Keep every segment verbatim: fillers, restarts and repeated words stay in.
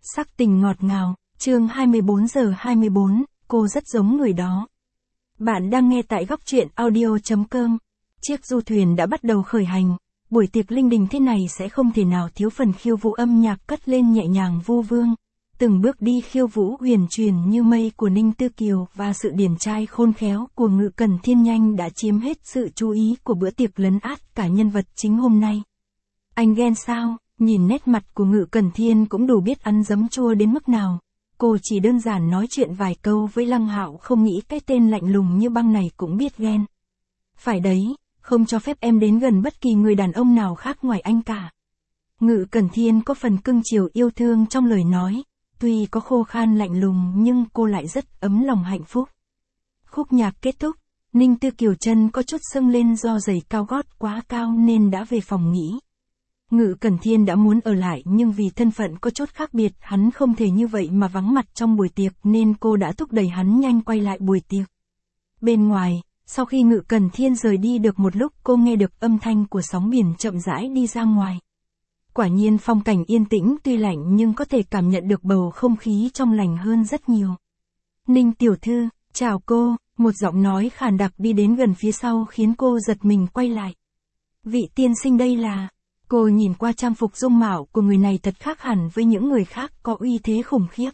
Sắc tình ngọt ngào, chương hai mươi bốn giờ hai mươi bốn, cô rất giống người đó. Bạn đang nghe tại góc truyện audio chấm com. Chiếc du thuyền đã bắt đầu khởi hành, buổi tiệc linh đình thế này sẽ không thể nào thiếu phần khiêu vũ âm nhạc cất lên nhẹ nhàng vô vương. Từng bước đi khiêu vũ huyền truyền như mây của Ninh Tư Kiều và sự điển trai khôn khéo của Ngự Cẩn Thiên nhanh đã chiếm hết sự chú ý của bữa tiệc lấn át cả nhân vật chính hôm nay. Anh ghen sao? Nhìn nét mặt của Ngự Cẩn Thiên cũng đủ biết ăn giấm chua đến mức nào. Cô chỉ đơn giản nói chuyện vài câu với Lăng Hạo, không nghĩ cái tên lạnh lùng như băng này cũng biết ghen. Phải đấy, không cho phép em đến gần bất kỳ người đàn ông nào khác ngoài anh cả. Ngự Cẩn Thiên có phần cưng chiều yêu thương trong lời nói, tuy có khô khan lạnh lùng nhưng cô lại rất ấm lòng hạnh phúc. Khúc nhạc kết thúc, Ninh Tư Kiều chân có chút sưng lên do giày cao gót quá cao nên đã về phòng nghỉ. Ngự Cẩn Thiên đã muốn ở lại nhưng vì thân phận có chút khác biệt, hắn không thể như vậy mà vắng mặt trong buổi tiệc nên cô đã thúc đẩy hắn nhanh quay lại buổi tiệc. Bên ngoài, sau khi Ngự Cẩn Thiên rời đi được một lúc, cô nghe được âm thanh của sóng biển chậm rãi đi ra ngoài. Quả nhiên phong cảnh yên tĩnh tuy lạnh nhưng có thể cảm nhận được bầu không khí trong lành hơn rất nhiều. Ninh tiểu thư, chào cô, một giọng nói khàn đặc đi đến gần phía sau khiến cô giật mình quay lại. Vị tiên sinh đây là... Cô nhìn qua trang phục dung mạo của người này thật khác hẳn với những người khác, có uy thế khủng khiếp.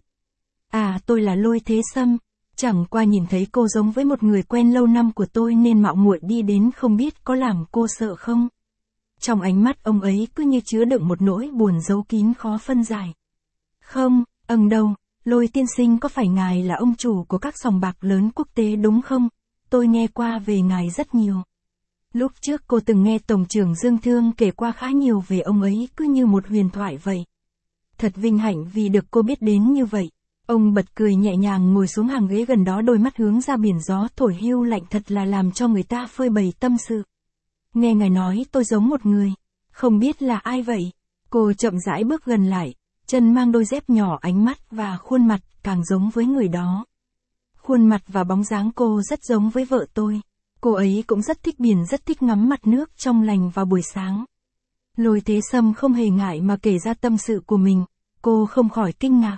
À, tôi là Lôi Thế Sâm, chẳng qua nhìn thấy cô giống với một người quen lâu năm của tôi nên mạo muội đi đến, không biết có làm cô sợ không? Trong ánh mắt ông ấy cứ như chứa đựng một nỗi buồn giấu kín khó phân giải. Không, ầng đâu, Lôi tiên sinh, có phải ngài là ông chủ của các sòng bạc lớn quốc tế đúng không? Tôi nghe qua về ngài rất nhiều. Lúc trước cô từng nghe Tổng trưởng Dương Thương kể qua khá nhiều về ông ấy, cứ như một huyền thoại vậy. Thật vinh hạnh vì được cô biết đến như vậy. Ông bật cười nhẹ nhàng ngồi xuống hàng ghế gần đó, đôi mắt hướng ra biển, gió thổi hiu lạnh thật là làm cho người ta phơi bày tâm sự. Nghe ngài nói tôi giống một người, không biết là ai vậy? Cô chậm rãi bước gần lại, chân mang đôi dép nhỏ, ánh mắt và khuôn mặt càng giống với người đó. Khuôn mặt và bóng dáng cô rất giống với vợ tôi. Cô ấy cũng rất thích biển, rất thích ngắm mặt nước trong lành vào buổi sáng. Lôi Thế Sâm không hề ngại mà kể ra tâm sự của mình, cô không khỏi kinh ngạc.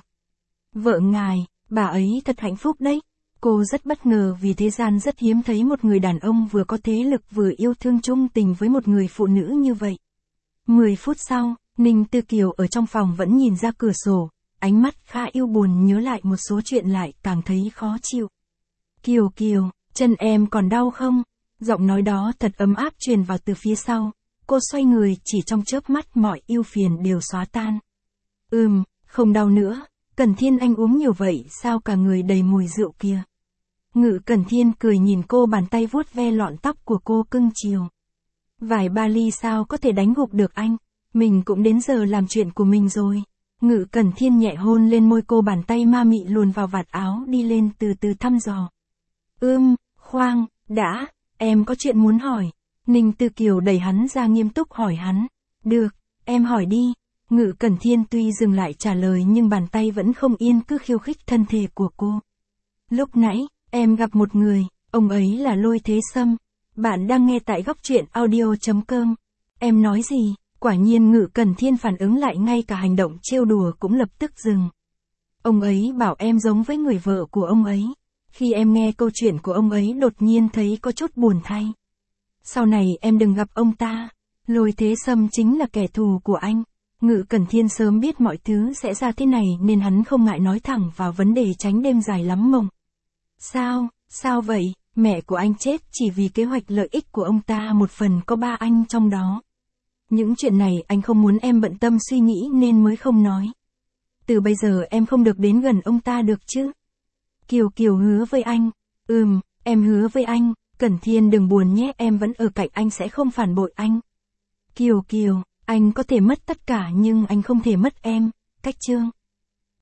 Vợ ngài, bà ấy thật hạnh phúc đấy. Cô rất bất ngờ vì thế gian rất hiếm thấy một người đàn ông vừa có thế lực vừa yêu thương chung tình với một người phụ nữ như vậy. Mười phút sau, Ninh Tư Kiều ở trong phòng vẫn nhìn ra cửa sổ, ánh mắt khá yêu buồn, nhớ lại một số chuyện lại càng thấy khó chịu. Kiều Kiều, chân em còn đau không? Giọng nói đó thật ấm áp truyền vào từ phía sau. Cô xoay người, chỉ trong chớp mắt mọi ưu phiền đều xóa tan. Ừm, không đau nữa. Cẩn Thiên, anh uống nhiều vậy sao, cả người đầy mùi rượu kia. Ngự Cẩn Thiên cười nhìn cô, bàn tay vuốt ve lọn tóc của cô cưng chiều. Vài ba ly sao có thể đánh gục được anh. Mình cũng đến giờ làm chuyện của mình rồi. Ngự Cẩn Thiên nhẹ hôn lên môi cô, bàn tay ma mị luồn vào vạt áo đi lên từ từ thăm dò. Ưm, khoan, đã, em có chuyện muốn hỏi. Ninh Tư Kiều đẩy hắn ra, nghiêm túc hỏi hắn. Được, em hỏi đi. Ngự Cẩn Thiên tuy dừng lại trả lời nhưng bàn tay vẫn không yên, cứ khiêu khích thân thể của cô. Lúc nãy, em gặp một người, ông ấy là Lôi Thế Sâm. Bạn đang nghe tại góc truyện audio chấm com. Em nói gì? Quả nhiên Ngự Cẩn Thiên phản ứng lại, ngay cả hành động trêu đùa cũng lập tức dừng. Ông ấy bảo em giống với người vợ của ông ấy. Khi em nghe câu chuyện của ông ấy đột nhiên thấy có chút buồn thay. Sau này em đừng gặp ông ta. Lôi Thế Sâm chính là kẻ thù của anh. Ngự Cẩn Thiên sớm biết mọi thứ sẽ ra thế này nên hắn không ngại nói thẳng vào vấn đề, tránh đêm dài lắm mộng. Sao, sao vậy? Mẹ của anh chết chỉ vì kế hoạch lợi ích của ông ta, một phần có ba anh trong đó. Những chuyện này anh không muốn em bận tâm suy nghĩ nên mới không nói. Từ bây giờ em không được đến gần ông ta được chứ? Kiều Kiều hứa với anh. Ừm, em hứa với anh. Cẩn Thiên đừng buồn nhé, em vẫn ở cạnh anh, sẽ không phản bội anh. Kiều Kiều, anh có thể mất tất cả nhưng anh không thể mất em. Cách chưa?